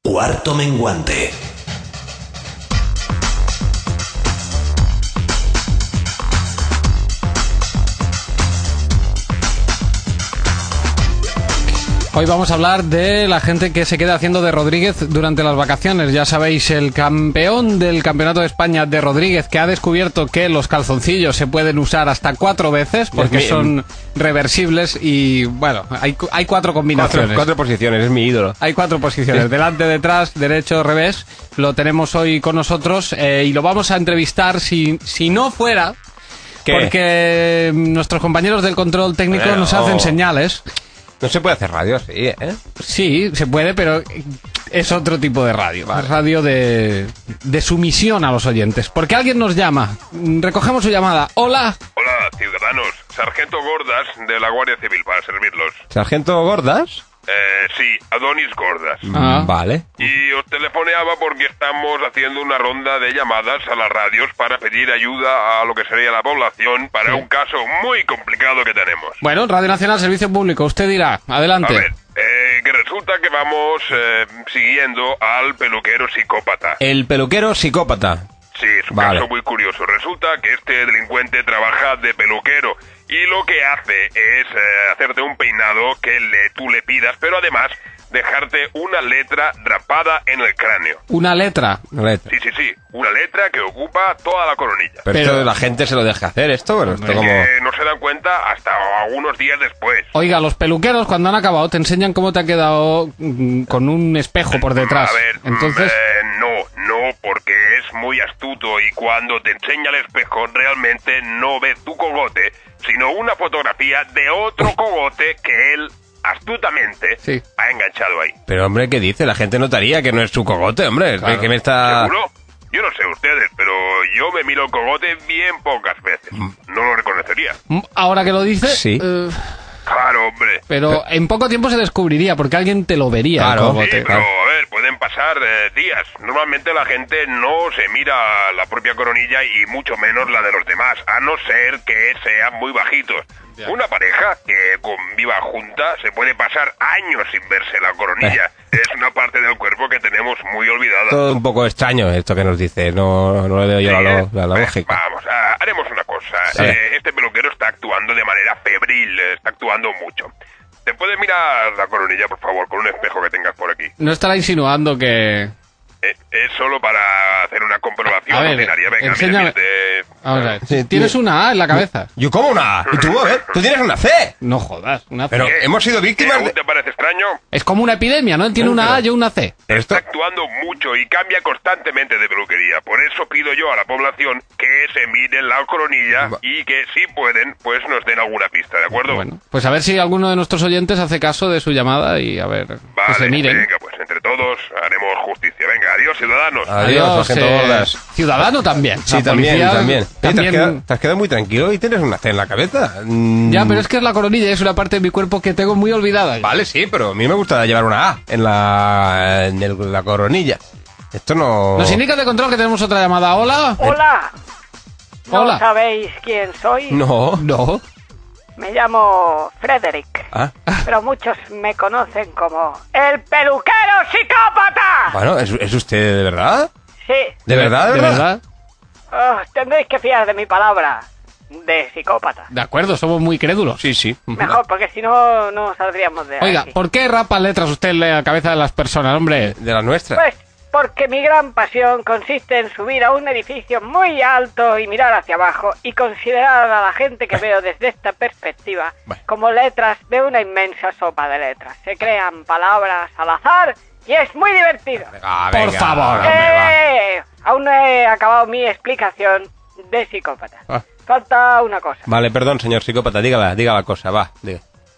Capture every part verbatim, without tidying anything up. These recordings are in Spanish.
Cuarto menguante. Hoy vamos a hablar de la gente que se queda haciendo de Rodríguez durante las vacaciones. Ya sabéis, el campeón del Campeonato de España de Rodríguez, que ha descubierto que los calzoncillos se pueden usar hasta cuatro veces porque son reversibles y, bueno, hay, hay cuatro combinaciones. Cuatro, cuatro posiciones, es mi ídolo. Hay cuatro posiciones, delante, detrás, derecho, revés. Lo tenemos hoy con nosotros eh, y lo vamos a entrevistar si, si no fuera... ¿Qué? Porque nuestros compañeros del control técnico Bueno, nos hacen señales. No se puede hacer radio así, ¿eh? Sí, se puede, pero es otro tipo de radio. Vale. Es radio de, de sumisión a los oyentes. Porque alguien nos llama. Recogemos su llamada. Hola. Hola, ciudadanos. Sargento Gordas, de la Guardia Civil, para servirlos. ¿Sargento Gordas? Eh, sí, Adonis Gordas. Ah. Vale. Y os telefoneaba porque estamos haciendo una ronda de llamadas a las radios para pedir ayuda a lo que sería la población para Sí. un caso muy complicado que tenemos. Bueno, Radio Nacional, Servicio Público. Usted dirá. A Adelante. ver, eh, que resulta que vamos eh, siguiendo al peluquero psicópata. El peluquero psicópata. Sí, es un Vale. caso muy curioso. Resulta que este delincuente trabaja de peluquero y lo que hace es eh, hacerte un peinado que le, tú le pidas, pero además dejarte una letra rapada en el cráneo. Una letra. Una letra. Sí, sí, sí, una letra que ocupa toda la coronilla. Pero, Pero- esto la gente se lo deja hacer, esto, bueno, esto Hombre, como... Que no se dan cuenta hasta algunos días después. Oiga, los peluqueros cuando han acabado te enseñan cómo te ha quedado mm, con un espejo por detrás. A ver, Entonces, eh, no, no, porque es muy astuto y cuando te enseña el espejo realmente no ve tu cogote, sino una fotografía de otro cogote que él astutamente Sí. ha enganchado ahí. Pero, hombre, ¿qué dice? La gente notaría que no es su cogote, hombre. Claro. Que me está... ¿Seguro? Yo no sé ustedes, pero yo me miro el cogote bien pocas veces. No lo reconocería. mm, ahora que lo dice, Sí. eh, Claro, hombre. pero en poco tiempo se descubriría porque alguien te lo vería. el Claro. Sí, cogote. pero a ver, pueden pasar eh, días. Normalmente la gente no se mira la propia coronilla y mucho menos la de los demás, a no ser que sean muy bajitos. Ya. Una pareja que conviva junta se puede pasar años sin verse la coronilla. Es una parte del cuerpo que tenemos muy olvidada. Todo un poco extraño esto que nos dice. No, no le veo yo la, lo- la, la Eh, lógica. Vamos, ah, haremos una cosa. Sí. Eh, este peluquero está actuando de manera febril, eh, está actuando mucho. ¿Te puedes mirar la coronilla, por favor, con un espejo que tengas por aquí? No estará insinuando que... Eh, es solo para hacer una comprobación A ver, ordinaria. Venga, enséñame. mire, mire, Vamos a ver. Sí, Tienes tío. una A en la cabeza. ¿Yo como una A? ¿Y tú, a ver? ¿Tú tienes una C? No jodas, una C. Pero ¿Qué? hemos sido ¿Qué, víctimas aún de... te parece extraño? Es como una epidemia, ¿no? Él tiene una A, yo una C. Pero esto... Está actuando mucho y cambia constantemente de peluquería. Por eso pido yo a la población que se miren la coronilla Va- y que, si pueden, pues nos den alguna pista, ¿de acuerdo? Bueno, pues a ver si alguno de nuestros oyentes hace caso de su llamada y a ver, que Vale, se miren. venga, pues entre todos haremos justicia. Venga, adiós, ciudadanos. Adiós, sargento eh, Gordas. Ciudadano también. Sí, La también, policía también. Oye, ¿Te, has también- quedado, te has quedado muy tranquilo y tienes una C en la cabeza. Mm, Ya, pero es que es la coronilla, es una parte de mi cuerpo que tengo muy olvidada. Vale, sí, pero a mí me gusta llevar una A en la, en el- la coronilla. Esto no... Nos indica de control que tenemos otra llamada. Hola. Hola. ¿No Hola. sabéis quién soy? No. No. Me llamo Frederick, Ah, pero muchos me conocen como el peluquero psicópata. bueno, ¿es, es usted de verdad? Sí, ¿De verdad, ¿De verdad? oh, tendréis que fiar de mi palabra de psicópata. De acuerdo, somos muy crédulos. Sí, sí. Mejor, porque si no, no saldríamos de Oiga, aquí. ¿por qué rapa letras usted en la cabeza de las personas, hombre? De la nuestra. Pues porque mi gran pasión consiste en subir a un edificio muy alto y mirar hacia abajo y considerar a la gente que veo desde esta perspectiva Bueno. como letras de una inmensa sopa de letras. Se crean palabras al azar y es muy divertido. Ah, Por venga, favor. hombre, va. ¡Eh! Aún no he acabado mi explicación de psicópata. Ah. Falta una cosa. Vale, perdón, señor psicópata, dígala, diga la cosa, va. Diga.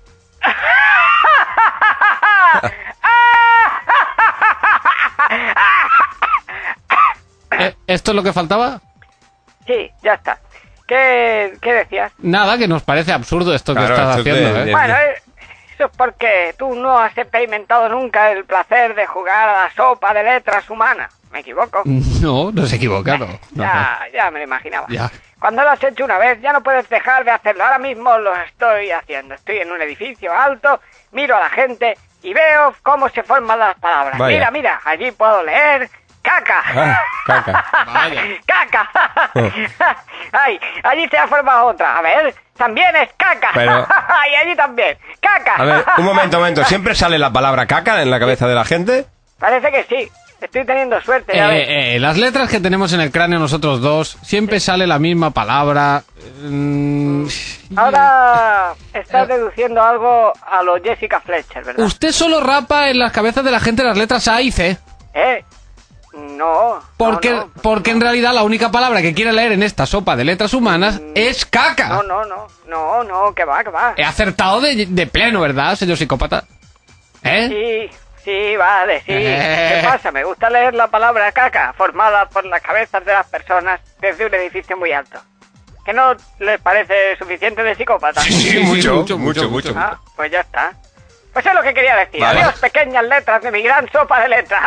Eh, ¿Esto es lo que faltaba? Sí, ya está. ¿Qué, qué decías? Nada, que nos parece absurdo esto que Claro, estás esto es haciendo, de- ¿eh? de- Bueno, eh, eso es porque tú no has experimentado nunca el placer de jugar a la sopa de letras humana. ¿Me equivoco? No, no se ha equivocado. No, Ya, ya me lo imaginaba. Ya. Cuando lo has hecho una vez, ya no puedes dejar de hacerlo. Ahora mismo lo estoy haciendo. Estoy en un edificio alto, miro a la gente y veo cómo se forman las palabras. Vaya. Mira, mira, allí puedo leer caca. Ah, caca. Vaya. Caca. Ay, allí se ha formado otra. A ver, también es caca. Pero- Y allí también. Caca. A ver, un momento, un momento. ¿Siempre sale la palabra caca en la cabeza de la gente? Parece que sí. Estoy teniendo suerte, ya ves. Eh, eh, las letras que tenemos en el cráneo nosotros dos, siempre sale la misma palabra. Mm, Ahora estás deduciendo algo a lo Jessica Fletcher, ¿verdad? Usted solo rapa en las cabezas de la gente las letras A y C. ¿Eh? No. Porque, no, no. porque en realidad la única palabra que quiere leer en esta sopa de letras humanas es caca. No, no, no. No, no, que va, que va. He acertado de, de pleno, ¿verdad, señor psicópata? ¿Eh? Sí, sí, vale, sí. Eh. ¿Qué pasa? Me gusta leer la palabra caca formada por las cabezas de las personas desde un edificio muy alto. ¿Que no les parece suficiente de psicópata? Sí, sí, mucho, mucho, mucho, mucho, mucho. Ah, pues ya está. Pues es lo que quería decir. Vale. Adiós, pequeñas letras de mi gran sopa de letras.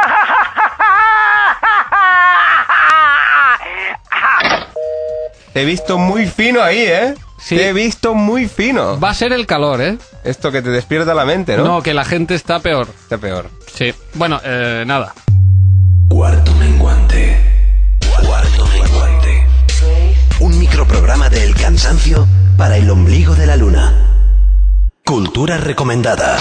Te he visto muy fino ahí, ¿eh? Sí. Te he visto muy fino. Va a ser el calor, ¿eh? Esto que te despierta la mente, ¿no? No, que la gente está peor. Está peor. Sí. Bueno, eh, nada. Cuarto menguante. Cuarto menguante. Un microprograma de El Cansancio para el ombligo de la luna. Cultura recomendada.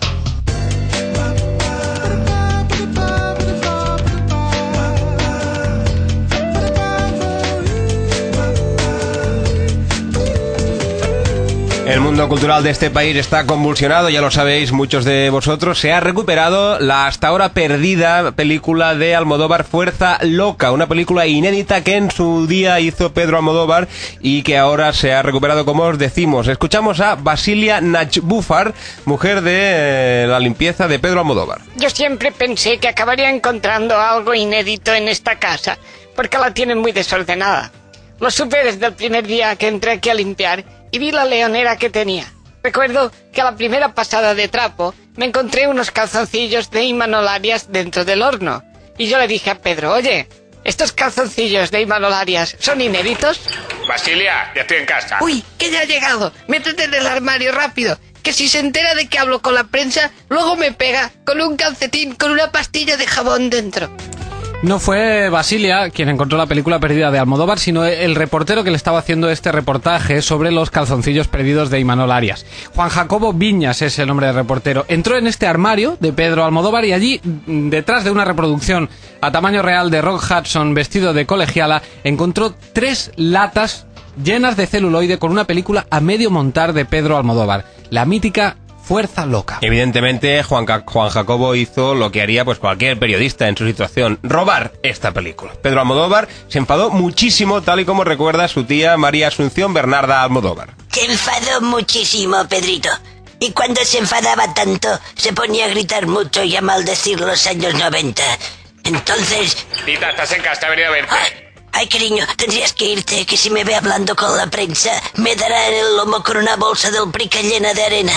El mundo cultural de este país está convulsionado, ya lo sabéis muchos de vosotros. Se ha recuperado la hasta ahora perdida película de Almodóvar, Fuerza Loca, una película inédita que en su día hizo Pedro Almodóvar y que ahora se ha recuperado, como os decimos. Escuchamos a Basilia Nachbúfar, mujer de eh, la limpieza de Pedro Almodóvar. Yo siempre pensé que acabaría encontrando algo inédito en esta casa, porque la tienen muy desordenada. Lo supe desde el primer día que entré aquí a limpiar y vi la leonera que tenía. Recuerdo que a la primera pasada de trapo me encontré unos calzoncillos de Imanol Arias dentro del horno. Y yo le dije a Pedro, oye, ¿estos calzoncillos de Imanol Arias son inéditos? Basilia, ya estoy en casa. Uy, que ya ha llegado. Métete en el armario rápido, que si se entera de que hablo con la prensa, luego me pega con un calcetín con una pastilla de jabón dentro. No fue Basilia quien encontró la película perdida de Almodóvar, sino el reportero que le estaba haciendo este reportaje sobre los calzoncillos perdidos de Imanol Arias. Juan Jacobo Viñas es el nombre del reportero. Entró en este armario de Pedro Almodóvar y allí, detrás de una reproducción a tamaño real de Rock Hudson vestido de colegiala, encontró tres latas llenas de celuloide con una película a medio montar de Pedro Almodóvar, la mítica Fuerza Loca. Evidentemente, Juan, Ca- Juan Jacobo hizo lo que haría pues cualquier periodista en su situación, robar esta película. Pedro Almodóvar se enfadó muchísimo, tal y como recuerda su tía María Asunción Bernarda Almodóvar. Se enfadó muchísimo, Pedrito. Y cuando se enfadaba tanto, se ponía a gritar mucho y a maldecir los años noventa. Entonces... Tita, estás en casa, te he venido a verte. Ay, ay, cariño, tendrías que irte, que si me ve hablando con la prensa, me dará en el lomo con una bolsa del Prica llena de arena.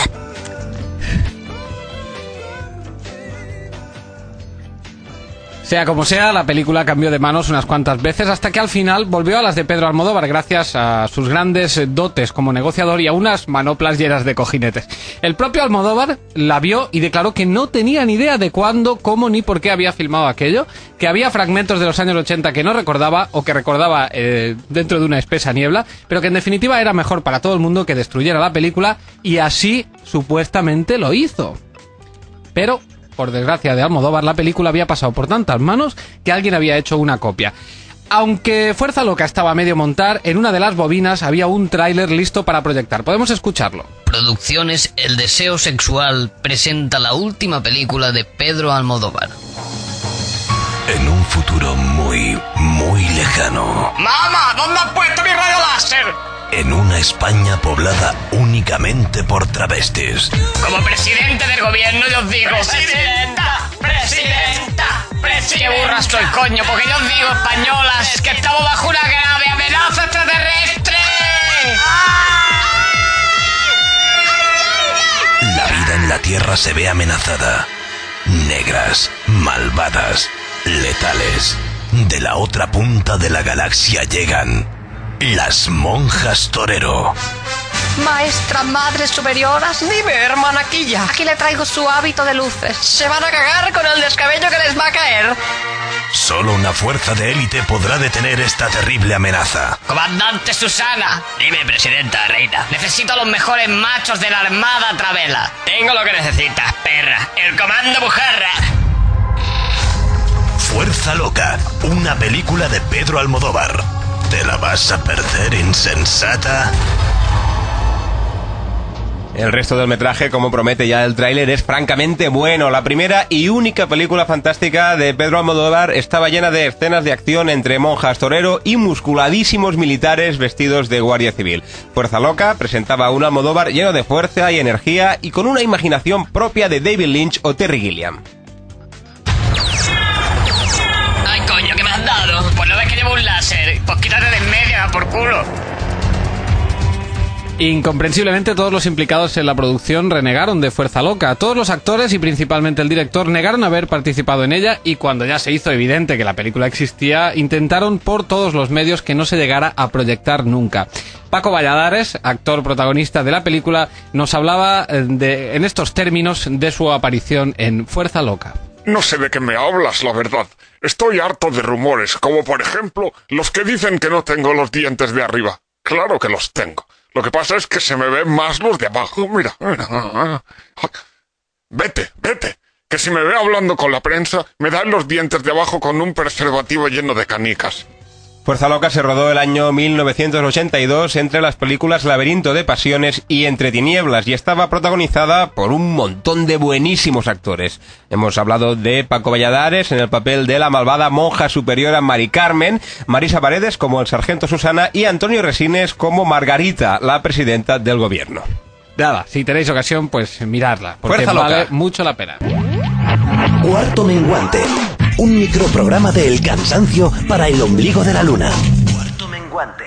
Sea como sea, la película cambió de manos unas cuantas veces hasta que al final volvió a las de Pedro Almodóvar gracias a sus grandes dotes como negociador y a unas manoplas llenas de cojinetes. El propio Almodóvar la vio y declaró que no tenía ni idea de cuándo, cómo ni por qué había filmado aquello, que había fragmentos de los años ochenta que no recordaba o que recordaba eh, dentro de una espesa niebla, pero que en definitiva era mejor para todo el mundo que destruyera la película y así supuestamente lo hizo. Pero... por desgracia de Almodóvar, la película había pasado por tantas manos que alguien había hecho una copia. Aunque Fuerza Loca estaba a medio montar, en una de las bobinas había un tráiler listo para proyectar. Podemos escucharlo. Producciones El Deseo Sexual presenta la última película de Pedro Almodóvar. En un futuro muy, muy lejano, ¡Mamá! ¿Dónde has puesto mi rayo láser? en una España poblada únicamente por travestis, Como presidente del gobierno yo os digo... ¡Presidenta! ¡Presidenta! ¡Presidenta! ¡Qué burra soy, coño! Porque yo os digo, españolas, que estamos bajo una grave amenaza extraterrestre. la vida en la Tierra se ve amenazada. Negras, malvadas, letales. De la otra punta de la galaxia llegan las monjas torero. Maestra, madre superioras. Dime, hermanaquilla. Aquí le traigo su hábito de luces. Se van a cagar con el descabello que les va a caer. Solo una fuerza de élite podrá detener esta terrible amenaza. Comandante Susana. Dime, presidenta, reina. Necesito a los mejores machos de la Armada Travela. Tengo lo que necesitas, perra. El comando Bujarra. Fuerza Loca, una película de Pedro Almodóvar. ¿Te la vas a perder, insensata? El resto del metraje, como promete ya el tráiler, es francamente bueno. La primera y única película fantástica de Pedro Almodóvar estaba llena de escenas de acción entre monjas torero y musculadísimos militares vestidos de guardia civil. Fuerza Loca presentaba a un Almodóvar lleno de fuerza y energía y con una imaginación propia de David Lynch o Terry Gilliam. Ay, coño, ¿qué me has dado? Pues no ves que llevo un láser. Pues quítate de en medio, por culo. Incomprensiblemente todos los implicados en la producción renegaron de Fuerza Loca. Todos los actores y principalmente el director negaron haber participado en ella y cuando ya se hizo evidente que la película existía, intentaron por todos los medios que no se llegara a proyectar nunca. Paco Valladares, actor protagonista de la película, nos hablaba de, en estos términos de su aparición en Fuerza Loca. No sé de qué me hablas, la verdad. Estoy harto de rumores, como por ejemplo los que dicen que no tengo los dientes de arriba. Claro que los tengo. Lo que pasa es que se me ven más los de abajo. Mira, mira. Vete, vete. Que si me ve hablando con la prensa, me dan los dientes de abajo con un preservativo lleno de canicas. Fuerza Loca se rodó el año mil novecientos ochenta y dos entre las películas Laberinto de Pasiones y Entre Tinieblas y estaba protagonizada por un montón de buenísimos actores. Hemos hablado de Paco Valladares en el papel de la malvada monja superiora Mari Carmen, Marisa Paredes como el sargento Susana y Antonio Resines como Margarita, la presidenta del gobierno. Nada, si tenéis ocasión, pues miradla, porque Fuerza Loca. vale mucho la pena. Cuarto Menguante, un microprograma de El Cansancio para el ombligo de la luna. Cuarto Menguante.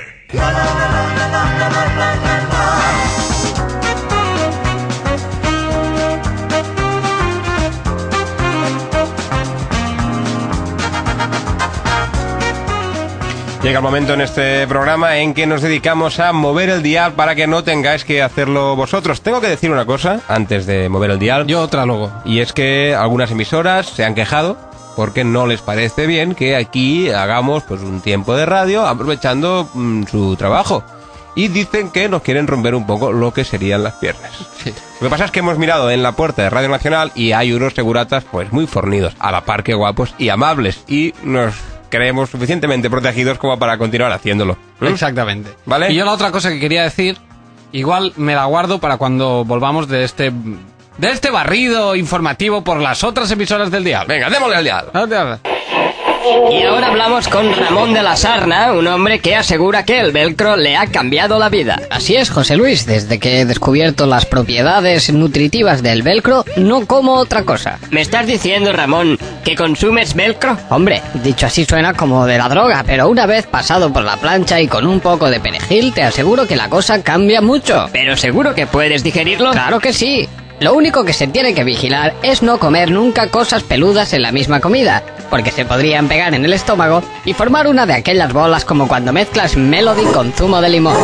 Llega el momento en este programa en que nos dedicamos a mover el dial para que no tengáis que hacerlo vosotros. Tengo que decir una cosa antes de mover el dial. Yo otra luego. Y es que algunas emisoras se han quejado porque no les parece bien que aquí hagamos pues un tiempo de radio aprovechando mmm, su trabajo. Y dicen que nos quieren romper un poco lo que serían las piernas. Sí. Lo que pasa es que hemos mirado en la puerta de Radio Nacional y hay unos seguratas pues muy fornidos, a la par que guapos y amables. Y nos creemos suficientemente protegidos como para continuar haciéndolo. ¿Mm? Exactamente. ¿Vale? Y yo la otra cosa que quería decir, igual me la guardo para cuando volvamos de este de este barrido informativo por las otras emisoras del dial. Venga, démosle al dial. Y ahora hablamos con Ramón de la Sarna, un hombre que asegura que el velcro le ha cambiado la vida. Así es, José Luis, desde que he descubierto las propiedades nutritivas del velcro, no como otra cosa. ¿Me estás diciendo, Ramón, que consumes velcro? Hombre, dicho así suena como de la droga, pero una vez pasado por la plancha y con un poco de perejil, te aseguro que la cosa cambia mucho. ¿Pero seguro que puedes digerirlo? Claro que sí. Lo único que se tiene que vigilar es no comer nunca cosas peludas en la misma comida, porque se podrían pegar en el estómago y formar una de aquellas bolas como cuando mezclas Melody con zumo de limón.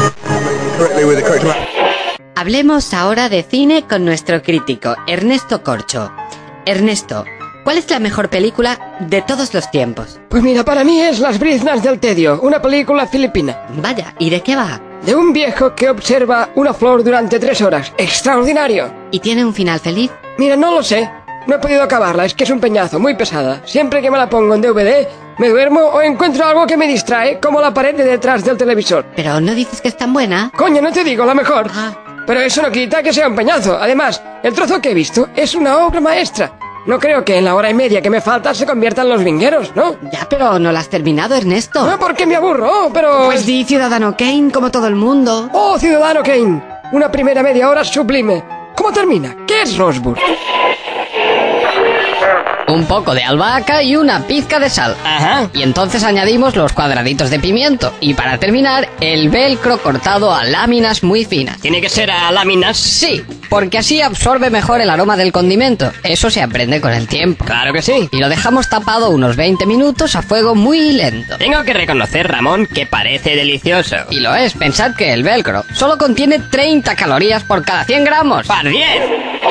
Hablemos ahora de cine con nuestro crítico, Ernesto Corcho. Ernesto, ¿cuál es la mejor película de todos los tiempos? Pues mira, para mí es Las briznas del tedio, una película filipina. Vaya, ¿y de qué va? De un viejo que observa una flor durante tres horas. ¡Extraordinario! ¿Y tiene un final feliz? Mira, no lo sé. No he podido acabarla, es que es un peñazo, muy pesada. Siempre que me la pongo en D V D, me duermo o encuentro algo que me distrae, como la pared de detrás del televisor. Pero no dices que es tan buena. Coño, no te digo, la mejor. Ah. Pero eso no quita que sea un peñazo. Además, el trozo que he visto es una obra maestra. No creo que en la hora y media que me falta se conviertan los vingueros, ¿no? Ya, pero no la has terminado, Ernesto. No, porque me aburro, oh, pero... Pues di Ciudadano Kane, como todo el mundo. ¡Oh, Ciudadano Kane! Una primera media hora sublime. ¿Cómo termina? ¿Qué es Rosebud? un poco de albahaca y una pizca de sal. Ajá. Y entonces añadimos los cuadraditos de pimiento. Y para terminar, el velcro cortado a láminas muy finas. ¿Tiene que ser a láminas? Sí, porque así absorbe mejor el aroma del condimento. Eso se aprende con el tiempo. Claro que sí. Y lo dejamos tapado unos veinte minutos a fuego muy lento. Tengo que reconocer, Ramón, que parece delicioso. Y lo es, pensad que el velcro solo contiene treinta calorías por cada cien gramos. ¡Par bien!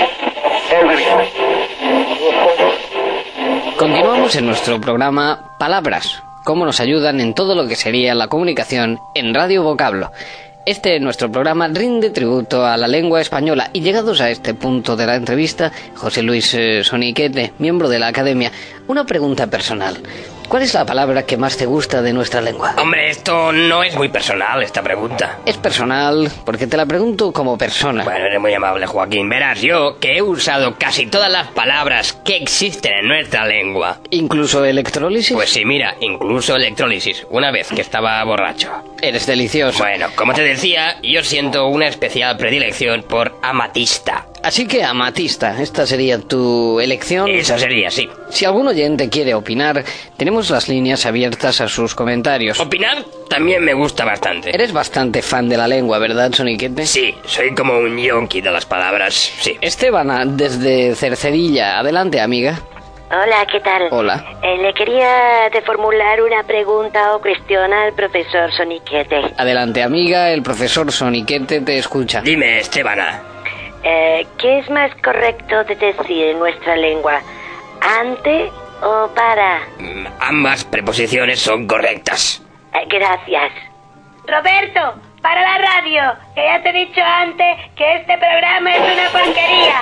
Continuamos en nuestro programa Palabras, cómo nos ayudan en todo lo que sería la comunicación en Radio Vocablo. Este, nuestro programa, rinde tributo a la lengua española. Y llegados a este punto de la entrevista, José Luis eh, Soniquete, miembro de la Academia, una pregunta personal. ¿Cuál es la palabra que más te gusta de nuestra lengua? Hombre, esto no es muy personal, esta pregunta. Es personal porque te la pregunto como persona. Bueno, eres muy amable, Joaquín. Verás, yo que he usado casi todas las palabras que existen en nuestra lengua. ¿Incluso electrólisis? Pues sí, mira, incluso electrólisis, una vez que estaba borracho. Eres delicioso. Bueno, como te decía, yo siento una especial predilección por amatista. Así que amatista, esta sería tu elección. Esa sería, sí. Si algún oyente quiere opinar, tenemos las líneas abiertas a sus comentarios. Opinar también me gusta bastante. Eres bastante fan de la lengua, ¿verdad, Soniquete? Sí, soy como un yonki de las palabras, sí. Esteban, desde Cercedilla, adelante, amiga. Hola, ¿qué tal? Hola. Eh, le quería de formular una pregunta o cuestión al profesor Soniquete. Adelante, amiga, el profesor Soniquete te escucha. Dime, Estebana. Eh, ¿Qué es más correcto de decir en nuestra lengua? ¿Ante o para? Mm, ambas preposiciones son correctas. Eh, gracias. Roberto, para la radio, que ya te he dicho antes que este programa es una porquería.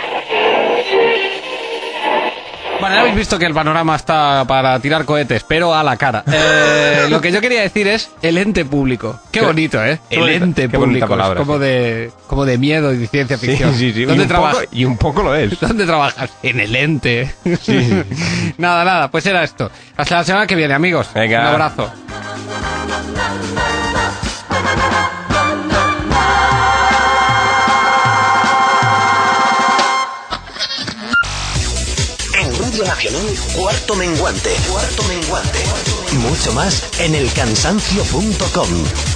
Bueno, ya habéis visto que el panorama está para tirar cohetes, pero a la cara. Eh, lo que yo quería decir es el ente público. Qué bonito, ¿eh? Qué El bonito, ente qué bonita público. palabra, Es como sí. de, como de miedo y de ciencia ficción. Sí, sí, sí. ¿Dónde y, un trabajas? poco, y un poco lo es. ¿Dónde trabajas? En el ente. Sí, sí. Nada, nada, pues era esto. Hasta la semana que viene, amigos. Venga. Un abrazo. Radio Nacional, Cuarto Menguante. Cuarto Menguante. Mucho más en el cansancio punto com.